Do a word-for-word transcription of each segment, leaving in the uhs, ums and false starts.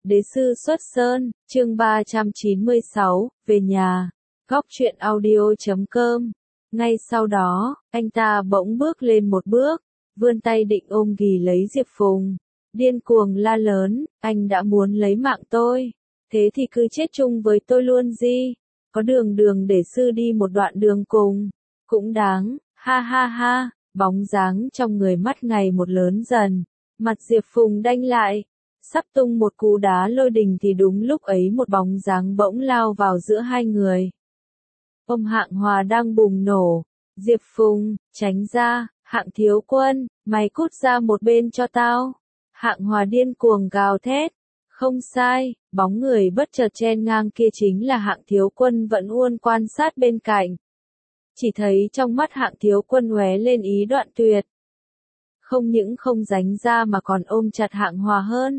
Đế sư xuất sơn, chương ba trăm chín mươi sáu, về nhà. Góc truyện audio chấm com. Ngay sau đó, anh ta bỗng bước lên một bước, vươn tay định ôm ghì lấy Diệp Phùng. Điên cuồng la lớn, anh đã muốn lấy mạng tôi. Thế thì cứ chết chung với tôi luôn gì. Có đường đường để sư đi một đoạn đường cùng. Cũng đáng, ha ha ha, bóng dáng trong người mắt ngày một lớn dần. Mặt Diệp Phùng đanh lại. Sắp tung một cú đá lôi đình thì đúng lúc ấy một bóng dáng bỗng lao vào giữa hai người. Ông Hạng Hòa đang bùng nổ. Diệp Phùng, tránh ra, Hạng thiếu quân, mày cút ra một bên cho tao. Hạng Hòa điên cuồng gào thét. Không sai, bóng người bất chợt chen ngang kia chính là Hạng thiếu quân vẫn luôn quan sát bên cạnh. Chỉ thấy trong mắt Hạng thiếu quân lóe lên ý đoạn tuyệt. Không những không ránh ra mà còn ôm chặt Hạng Hòa hơn.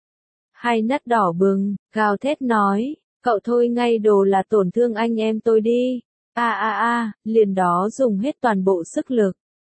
Hai nắt đỏ bừng, gào thét nói, cậu thôi ngay đồ là tổn thương anh em tôi đi. A a a, liền đó dùng hết toàn bộ sức lực.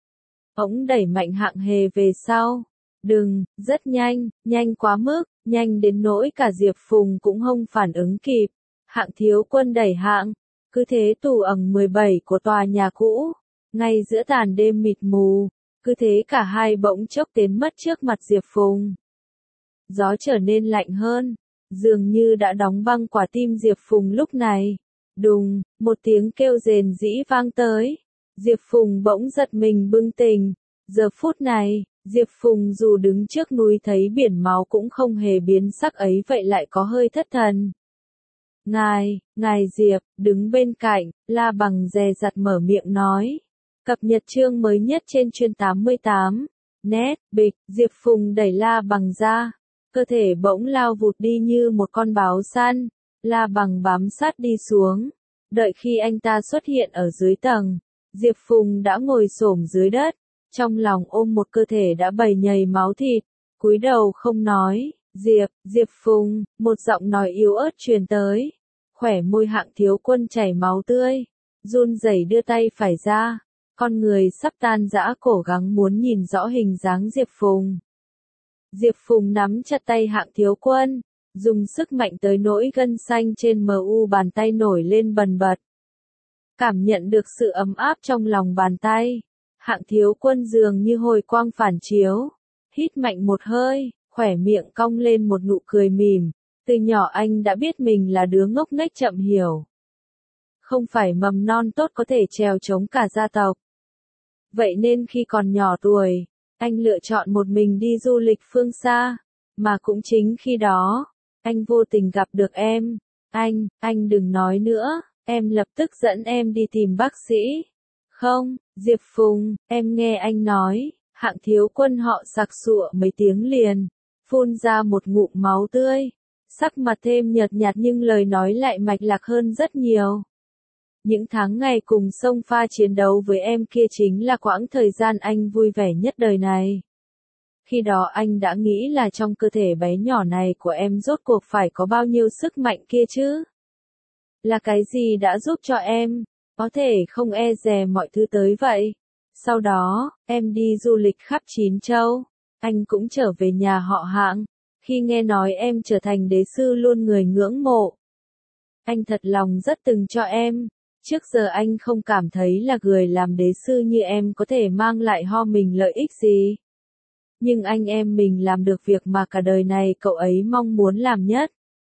Ống đẩy mạnh Hạng Hề về sau. Đừng, rất nhanh, nhanh quá mức, nhanh đến nỗi cả Diệp Phùng cũng không phản ứng kịp. Hạng thiếu quân đẩy Hạng, cứ thế tù ẩn mười bảy của tòa nhà cũ, ngay giữa tàn đêm mịt mù, cứ thế cả hai bỗng chốc tiến mất trước mặt Diệp Phùng. Gió trở nên lạnh hơn, dường như đã đóng băng quả tim Diệp Phùng lúc này. Đùng, một tiếng kêu rền rĩ vang tới. Diệp Phùng bỗng giật mình bừng tỉnh. Giờ phút này, Diệp Phùng dù đứng trước núi thấy biển máu cũng không hề biến sắc ấy vậy lại có hơi thất thần. Ngài, ngài Diệp, đứng bên cạnh, La Bằng dè dặt mở miệng nói. Cập nhật chương mới nhất trên chuyên tám mươi tám. Nét, bịch, Diệp Phùng đẩy La Bằng ra. Cơ thể bỗng lao vụt đi như một con báo săn. La Bằng bám sát đi xuống. Đợi khi anh ta xuất hiện ở dưới tầng, Diệp Phùng đã ngồi xổm dưới đất, trong lòng ôm một cơ thể đã bầy nhầy máu thịt, cúi đầu không nói. Diệp, Diệp Phùng, một giọng nói yếu ớt truyền tới. Khỏe môi Hạng thiếu quân chảy máu tươi, run rẩy đưa tay phải ra, con người sắp tan rã cố gắng muốn nhìn rõ hình dáng Diệp Phùng. Diệp Phùng nắm chặt tay Hạng thiếu quân, dùng sức mạnh tới nỗi gân xanh trên mu bàn tay nổi lên bần bật. Cảm nhận được sự ấm áp trong lòng bàn tay, Hạng thiếu quân dường như hồi quang phản chiếu, hít mạnh một hơi, khỏe miệng cong lên một nụ cười mỉm. Từ nhỏ anh đã biết mình là đứa ngốc nghếch chậm hiểu. Không phải mầm non tốt có thể trèo chống cả gia tộc. Vậy nên khi còn nhỏ tuổi, anh lựa chọn một mình đi du lịch phương xa. Mà cũng chính khi đó, anh vô tình gặp được em. Anh, anh đừng nói nữa, em lập tức dẫn em đi tìm bác sĩ. Không, Diệp Phùng, em nghe anh nói. Hạng thiếu quân họ sặc sụa mấy tiếng liền, phun ra một ngụm máu tươi. Sắc mặt thêm nhợt nhạt nhưng lời nói lại mạch lạc hơn rất nhiều. Những tháng ngày cùng sông pha chiến đấu với em kia chính là quãng thời gian anh vui vẻ nhất đời này. Khi đó anh đã nghĩ là trong cơ thể bé nhỏ này của em rốt cuộc phải có bao nhiêu sức mạnh kia chứ? Là cái gì đã giúp cho em có thể không e dè mọi thứ tới vậy? Sau đó, em đi du lịch khắp chín châu, anh cũng trở về nhà họ Hạng. Khi nghe nói em trở thành đế sư luôn người ngưỡng mộ. Anh thật lòng rất từng cho em. Trước giờ anh không cảm thấy là người làm đế sư như em có thể mang lại ho mình lợi ích gì. Nhưng anh em mình làm được việc mà cả đời này cậu ấy mong muốn làm nhất.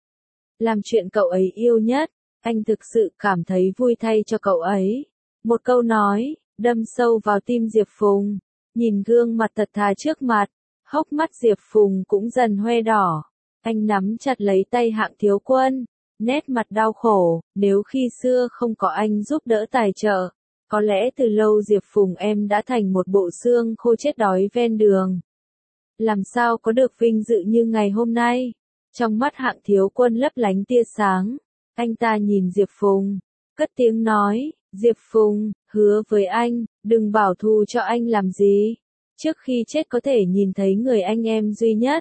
Làm chuyện cậu ấy yêu nhất. Anh thực sự cảm thấy vui thay cho cậu ấy. Một câu nói, đâm sâu vào tim Diệp Phùng. Nhìn gương mặt thật thà trước mặt. Hốc mắt Diệp Phùng cũng dần hoe đỏ. Anh nắm chặt lấy tay Hạng thiếu quân. Nét mặt đau khổ, nếu khi xưa không có anh giúp đỡ tài trợ, có lẽ từ lâu Diệp Phùng em đã thành một bộ xương khô chết đói ven đường. Làm sao có được vinh dự như ngày hôm nay? Trong mắt Hạng thiếu quân lấp lánh tia sáng. Anh ta nhìn Diệp Phùng, cất tiếng nói, Diệp Phùng, hứa với anh, đừng bảo thù cho anh làm gì. Trước khi chết có thể nhìn thấy người anh em duy nhất.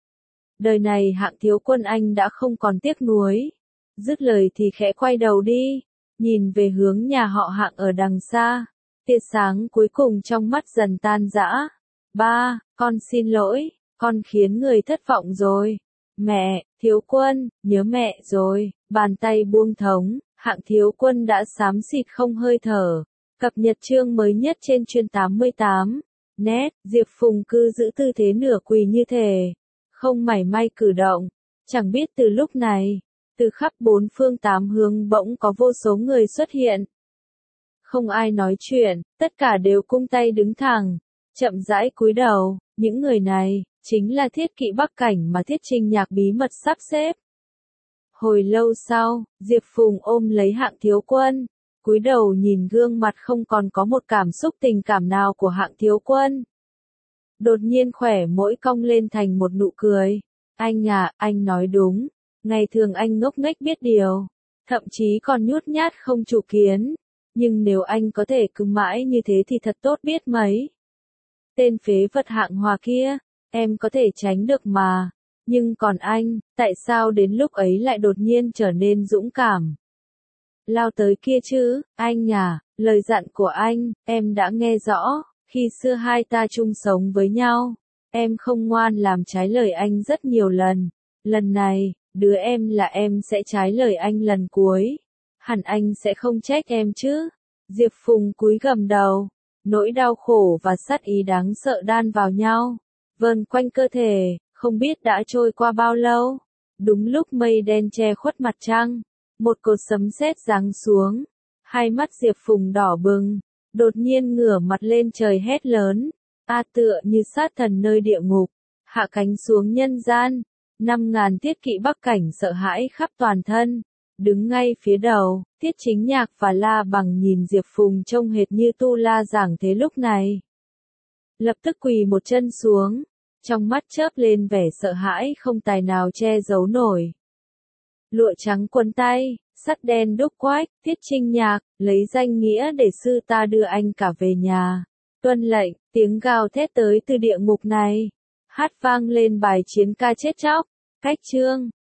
Đời này Hạng thiếu quân anh đã không còn tiếc nuối. Dứt lời thì khẽ quay đầu đi, nhìn về hướng nhà họ Hạng ở đằng xa. Tia sáng cuối cùng trong mắt dần tan rã. Ba, con xin lỗi, con khiến người thất vọng rồi. Mẹ, Thiếu Quân, nhớ mẹ rồi, bàn tay buông thống, Hạng Thiếu Quân đã xám xịt không hơi thở. Cập nhật chương mới nhất trên chuyên tám mươi tám. Net, Diệp Phùng cứ giữ tư thế nửa quỳ như thể, không mảy may cử động. Chẳng biết từ lúc này, từ khắp bốn phương tám hướng bỗng có vô số người xuất hiện. Không ai nói chuyện, tất cả đều cung tay đứng thẳng, chậm rãi cúi đầu. Những người này, chính là thiết kỵ Bắc Cảnh mà Thiết Trinh Nhạc bí mật sắp xếp. Hồi lâu sau, Diệp Phùng ôm lấy Hạng Thiếu Quân, cúi đầu nhìn gương mặt không còn có một cảm xúc tình cảm nào của Hạng Thiếu Quân. Đột nhiên khỏe mỗi cong lên thành một nụ cười. Anh à, anh nói đúng. Ngày thường anh ngốc nghếch biết điều, thậm chí còn nhút nhát không chủ kiến. Nhưng nếu anh có thể cứ mãi như thế thì thật tốt biết mấy. Tên phế vật Hạng Hòa kia, em có thể tránh được mà. Nhưng còn anh, tại sao đến lúc ấy lại đột nhiên trở nên dũng cảm? Lao tới kia chứ, anh à, lời dặn của anh, em đã nghe rõ. Khi xưa hai ta chung sống với nhau, em không ngoan làm trái lời anh rất nhiều lần. Lần này, đứa em là em sẽ trái lời anh lần cuối. Hẳn anh sẽ không trách em chứ? Diệp Phùng cúi gằm đầu, nỗi đau khổ và sát ý đáng sợ đan vào nhau, vờn quanh cơ thể, không biết đã trôi qua bao lâu. Đúng lúc mây đen che khuất mặt trăng, một cột sấm sét giáng xuống, hai mắt Diệp Phùng đỏ bừng, đột nhiên ngửa mặt lên trời hét lớn, a tựa như sát thần nơi địa ngục, hạ cánh xuống nhân gian. Năm ngàn thiết kỵ Bắc Cảnh sợ hãi khắp toàn thân, đứng ngay phía đầu. Tiết Chính Nhạc và La Bằng nhìn Diệp Phùng trông hệt như tu la giảng thế lúc này. Lập tức quỳ một chân xuống, trong mắt chớp lên vẻ sợ hãi không tài nào che giấu nổi. Lụa trắng quấn tay, sắt đen đúc quách, Tiết Chính Nhạc, lấy danh nghĩa để sư ta đưa anh cả về nhà. Tuân lệnh, tiếng gào thét tới từ địa ngục này. Hát vang lên bài chiến ca chết chóc. Cách chương.